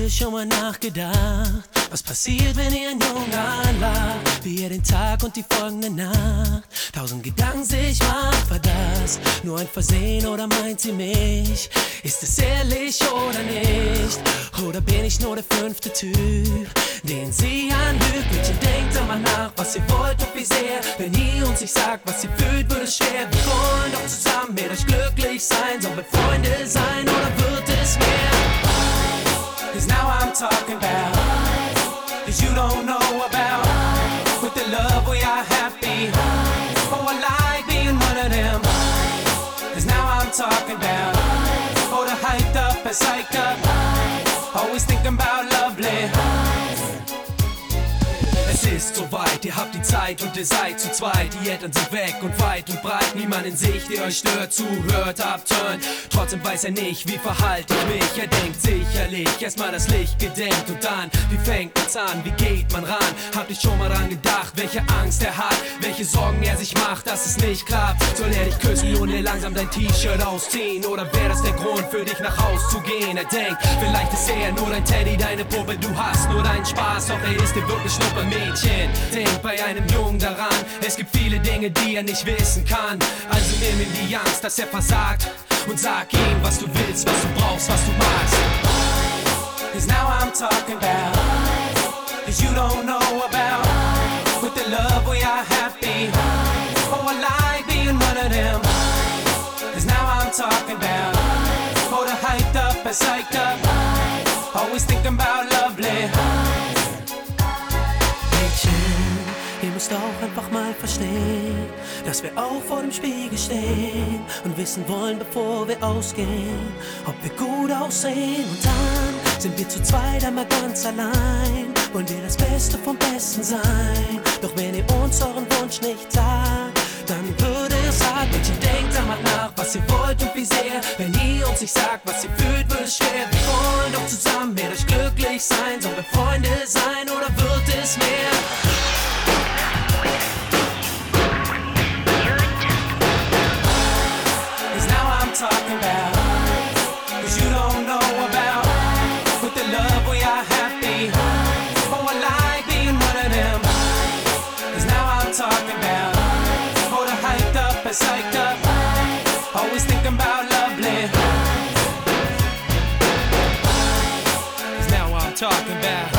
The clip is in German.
ihr schon mal nachgedacht, was passiert, wenn ihr ein Junge anlacht? Wie ihr den Tag und die folgende Nacht 1000 Gedanken sich macht, war das nur ein Versehen oder meint sie mich? Ist es ehrlich oder nicht? Oder bin ich nur der 5. Typ, den sie anlügt? Mädchen, denkt einmal nach, was ihr wollt und wie sehr. Wenn ihr uns nicht sagt, was ihr fühlt, wird es schwer. Wir wollen doch zusammen mit euch glücklich sein. Sollen wir Freunde sein oder wird es mehr? 'Cause now I'm talking about 'cause you don't know about. With the love we are happy. Oh, I like being one of them. 'Cause now I'm talking about oh, the hyped up and psyched up. Always thinking about lovely. Es ist soweit, ihr habt die Zeit und ihr seid zu zweit. Die Eltern sind weg und weit und breit. Niemand in Sicht, der euch stört, zuhört, abturnt. Trotzdem weiß er nicht, wie verhalte ich mich. Er denkt sicherlich, erstmal das Licht gedenkt. Und dann, wie fängt man's an, wie geht man ran? Habt ihr schon mal dran gedacht, welche Angst er hat? Welche Sorgen er sich macht, dass es nicht klappt? Soll er dich küssen und dir langsam dein T-Shirt ausziehen? Oder wäre das der Grund für dich nach Haus zu gehen? Er denkt, vielleicht ist er nur dein Teddy, deine Puppe. Du hast nur deinen Spaß, doch er ist dir wirklich Schnuppermädchen. Denk bei einem Jungen daran, es gibt viele Dinge, die er nicht wissen kann. Also nimm ihm die Angst, dass er versagt und sag ihm, was du willst, was du brauchst, was du magst. 'Cause now I'm talking about 'cause you don't know about. With the love we are happy. Oh, I like being one of them. 'Cause now I'm talking about oh, the hyped up and psyched up. Always thinking about lovely. Ihr müsst auch einfach mal verstehen, dass wir auch vor dem Spiegel stehen und wissen wollen, bevor wir ausgehen, ob wir gut aussehen. Und dann sind wir zu zweit einmal ganz allein, wollen wir das Beste vom Besten sein. Doch wenn ihr uns euren Wunsch nicht sagt, dann würde es hart. Mädchen, denkt einmal nach, was ihr wollt und wie sehr. Wenn ihr uns nicht sagt, was ihr fühlt, wird es schwer. Wir wollen doch zusammen mit euch glücklich sein. Sollen wir Freunde sein oder wird es mehr? 'Cause now I'm talking about 'cause you don't know about. With the love we are happy. Oh, I like being one of them. 'Cause now I'm talking about oh, the hyped up and psyched up. Always thinking about lovely. 'Cause now I'm talking about